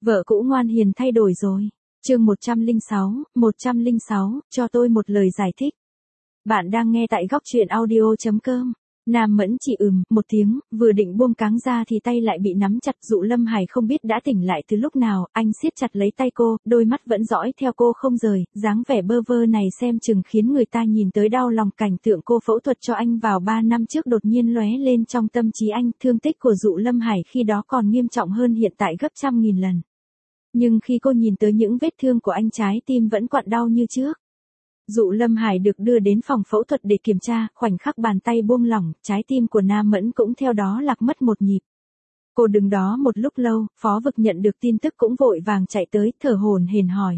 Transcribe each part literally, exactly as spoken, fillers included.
Vợ cũ ngoan hiền thay đổi rồi. Chương một trăm lẻ sáu, một trăm lẻ sáu, cho tôi một lời giải thích. Bạn đang nghe tại góc truyện audio chấm com. Nam Mẫn chỉ ừm một tiếng, vừa định buông cáng ra thì tay lại bị nắm chặt. Dụ Lâm Hải không biết đã tỉnh lại từ lúc nào, anh siết chặt lấy tay cô, đôi mắt vẫn dõi theo cô không rời, dáng vẻ bơ vơ này xem chừng khiến người ta nhìn tới đau lòng. Cảnh tượng cô phẫu thuật cho anh vào ba năm trước đột nhiên lóe lên trong tâm trí anh. Thương tích của Dụ Lâm Hải khi đó còn nghiêm trọng hơn hiện tại gấp trăm nghìn lần. Nhưng khi cô nhìn tới những vết thương của anh, trái tim vẫn quặn đau như trước. Dụ Lâm Hải được đưa đến phòng phẫu thuật để kiểm tra, khoảnh khắc bàn tay buông lỏng, trái tim của Nam Mẫn cũng theo đó lạc mất một nhịp. Cô đứng đó một lúc lâu, Phó Vực nhận được tin tức cũng vội vàng chạy tới, thở hổn hển hỏi.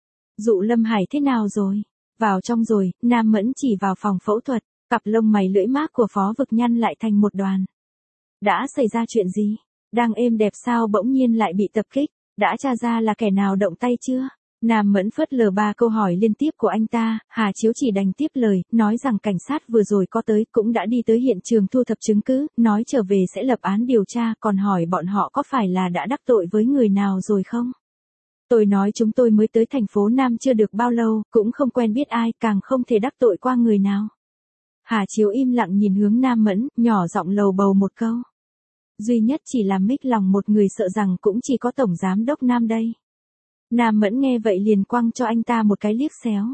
Dụ Lâm Hải thế nào rồi? Vào trong rồi. Nam Mẫn chỉ vào phòng phẫu thuật, cặp lông mày lưỡi mác của Phó Vực nhăn lại thành một đoàn. Đã xảy ra chuyện gì? Đang êm đẹp sao bỗng nhiên lại bị tập kích? Đã tra ra là kẻ nào động tay chưa? Nam Mẫn phớt lờ ba câu hỏi liên tiếp của anh ta. Hà Chiếu chỉ đành tiếp lời, nói rằng cảnh sát vừa rồi có tới, cũng đã đi tới hiện trường thu thập chứng cứ, nói trở về sẽ lập án điều tra, còn hỏi bọn họ có phải là đã đắc tội với người nào rồi không? Tôi nói chúng tôi mới tới thành phố Nam chưa được bao lâu, cũng không quen biết ai, càng không thể đắc tội qua người nào. Hà Chiếu im lặng nhìn hướng Nam Mẫn, nhỏ giọng lầu bầu một câu. Duy nhất chỉ làm mích lòng một người, sợ rằng cũng chỉ có Tổng Giám Đốc Nam đây. Nam Mẫn nghe vậy liền quăng cho anh ta một cái liếc xéo.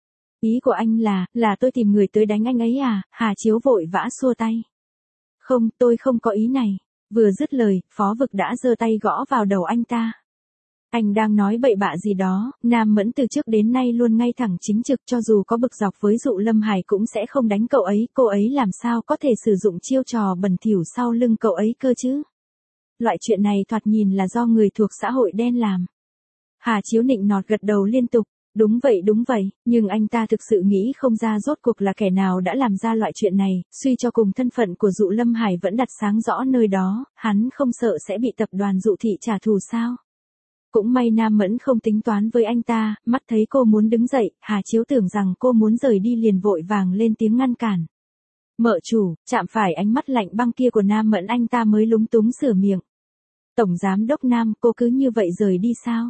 Ý của anh là, là tôi tìm người tới đánh anh ấy à? Hà Chiếu vội vã xua tay. Không, tôi không có ý này. Vừa dứt lời, Phó Vực đã giơ tay gõ vào đầu anh ta. Anh đang nói bậy bạ gì đó? Nam Mẫn từ trước đến nay luôn ngay thẳng chính trực, cho dù có bực dọc với Dụ Lâm Hải cũng sẽ không đánh cậu ấy. Cô ấy làm sao có thể sử dụng chiêu trò bẩn thỉu sau lưng cậu ấy cơ chứ? Loại chuyện này thoạt nhìn là do người thuộc xã hội đen làm. Hà Chiếu nịnh nọt gật đầu liên tục. Đúng vậy đúng vậy, nhưng anh ta thực sự nghĩ không ra rốt cuộc là kẻ nào đã làm ra loại chuyện này. Suy cho cùng thân phận của Dụ Lâm Hải vẫn đặt sáng rõ nơi đó, hắn không sợ sẽ bị tập đoàn Dụ Thị trả thù sao? Cũng may Nam Mẫn không tính toán với anh ta, mắt thấy cô muốn đứng dậy, Hà Chiếu tưởng rằng cô muốn rời đi liền vội vàng lên tiếng ngăn cản. Mợ chủ, chạm phải ánh mắt lạnh băng kia của Nam Mẫn, anh ta mới lúng túng sửa miệng. Tổng Giám Đốc Nam, cô cứ như vậy rời đi sao?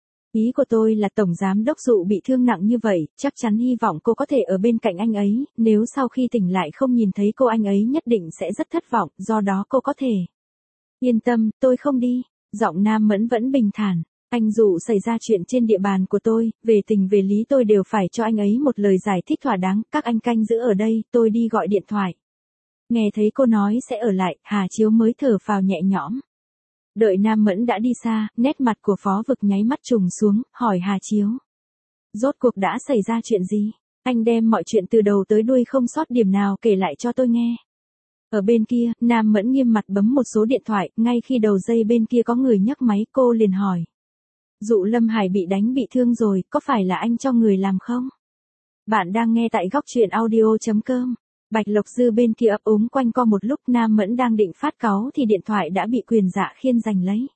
Ý của tôi là Tổng Giám Đốc Dụ bị thương nặng như vậy, chắc chắn hy vọng cô có thể ở bên cạnh anh ấy, nếu sau khi tỉnh lại không nhìn thấy cô anh ấy nhất định sẽ rất thất vọng, do đó cô có thể. Yên tâm, tôi không đi. Giọng Nam Mẫn vẫn bình thản. Anh Dụ xảy ra chuyện trên địa bàn của tôi, về tình về lý tôi đều phải cho anh ấy một lời giải thích thỏa đáng, các anh canh giữ ở đây, tôi đi gọi điện thoại. Nghe thấy cô nói sẽ ở lại, Hà Chiếu mới thở phào nhẹ nhõm. Đợi Nam Mẫn đã đi xa, nét mặt của Phó Vực nháy mắt trùng xuống, hỏi Hà Chiếu. Rốt cuộc đã xảy ra chuyện gì? Anh đem mọi chuyện từ đầu tới đuôi không sót điểm nào kể lại cho tôi nghe. Ở bên kia, Nam Mẫn nghiêm mặt bấm một số điện thoại, ngay khi đầu dây bên kia có người nhấc máy, cô liền hỏi. Dụ Lâm Hải bị đánh bị thương rồi, có phải là anh cho người làm không? Bạn đang nghe tại góc truyện audio chấm com. Bạch Lộc Dư bên kia ấp úng quanh co một lúc, Nam Mẫn đang định phát cáu thì điện thoại đã bị Quyền Dạ Khiên giành lấy.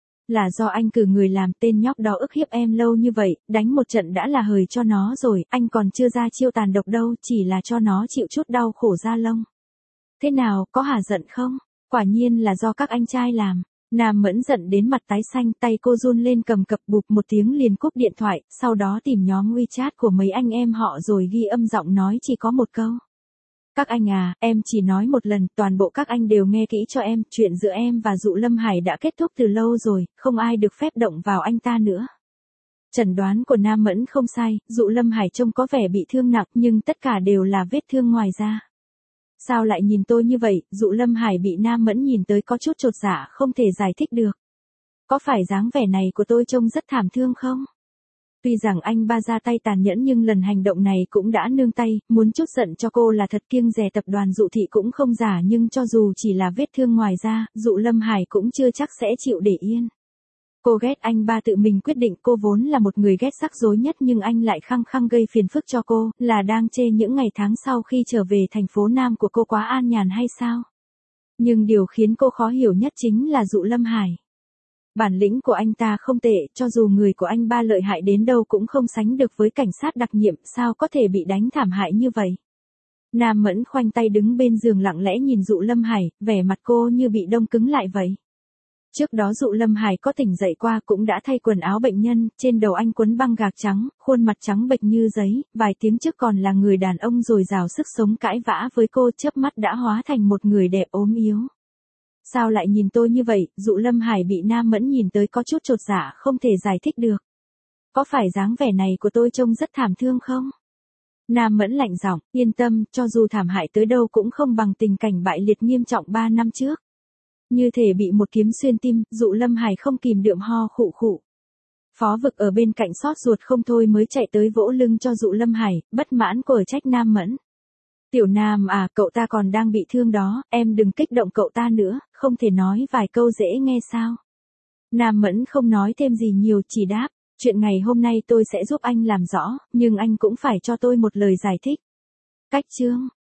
Là do anh cử người làm, tên nhóc đó ức hiếp em lâu như vậy, đánh một trận đã là hời cho nó rồi, anh còn chưa ra chiêu tàn độc đâu, chỉ là cho nó chịu chút đau khổ da lông. Thế nào, có hả giận không? Quả nhiên là do các anh trai làm. Nam Mẫn giận đến mặt tái xanh, tay cô run lên cầm cập, bụp một tiếng liền cúp điện thoại, sau đó tìm nhóm WeChat của mấy anh em họ rồi ghi âm giọng nói chỉ có một câu. Các anh à, em chỉ nói một lần, toàn bộ các anh đều nghe kỹ cho em, chuyện giữa em và Dụ Lâm Hải đã kết thúc từ lâu rồi, không ai được phép động vào anh ta nữa. Chẩn đoán của Nam Mẫn không sai, Dụ Lâm Hải trông có vẻ bị thương nặng, nhưng tất cả đều là vết thương ngoài da. Sao lại nhìn tôi như vậy? Dụ Lâm Hải bị Nam Mẫn nhìn tới có chút chột dạ, không thể giải thích được. Có phải dáng vẻ này của tôi trông rất thảm thương không? Tuy rằng anh ba ra tay tàn nhẫn nhưng lần hành động này cũng đã nương tay, muốn chút giận cho cô là thật, kiêng dè tập đoàn Dụ Thị cũng không giả, nhưng cho dù chỉ là vết thương ngoài da, Dụ Lâm Hải cũng chưa chắc sẽ chịu để yên. Cô ghét anh ba tự mình quyết định, cô vốn là một người ghét rắc rối nhất nhưng anh lại khăng khăng gây phiền phức cho cô, là đang chê những ngày tháng sau khi trở về thành phố Nam của cô quá an nhàn hay sao? Nhưng điều khiến cô khó hiểu nhất chính là Dụ Lâm Hải. Bản lĩnh của anh ta không tệ, cho dù người của anh ba lợi hại đến đâu cũng không sánh được với cảnh sát đặc nhiệm, sao có thể bị đánh thảm hại như vậy? Nam Mẫn khoanh tay đứng bên giường lặng lẽ nhìn Dụ Lâm Hải, vẻ mặt cô như bị đông cứng lại vậy. Trước đó Dụ Lâm Hải có tỉnh dậy qua cũng đã thay quần áo bệnh nhân, trên đầu anh quấn băng gạc trắng, khuôn mặt trắng bệch như giấy, vài tiếng trước còn là người đàn ông dồi dào sức sống cãi vã với cô, chớp mắt đã hóa thành một người đẹp ốm yếu. Sao lại nhìn tôi như vậy? Dụ Lâm Hải bị Nam Mẫn nhìn tới có chút chột dạ không thể giải thích được. Có phải dáng vẻ này của tôi trông rất thảm thương không? Nam Mẫn lạnh giọng, yên tâm, cho dù thảm hại tới đâu cũng không bằng tình cảnh bại liệt nghiêm trọng ba năm trước. Như thể bị một kiếm xuyên tim, Dụ Lâm Hải không kìm được ho khụ khụ. Phó Vực ở bên cạnh xót ruột không thôi mới chạy tới vỗ lưng cho Dụ Lâm Hải, bất mãn cở trách Nam Mẫn. Tiểu Nam à, cậu ta còn đang bị thương đó, em đừng kích động cậu ta nữa, không thể nói vài câu dễ nghe sao? Nam Mẫn không nói thêm gì nhiều, chỉ đáp, chuyện ngày hôm nay tôi sẽ giúp anh làm rõ, nhưng anh cũng phải cho tôi một lời giải thích. Cách chương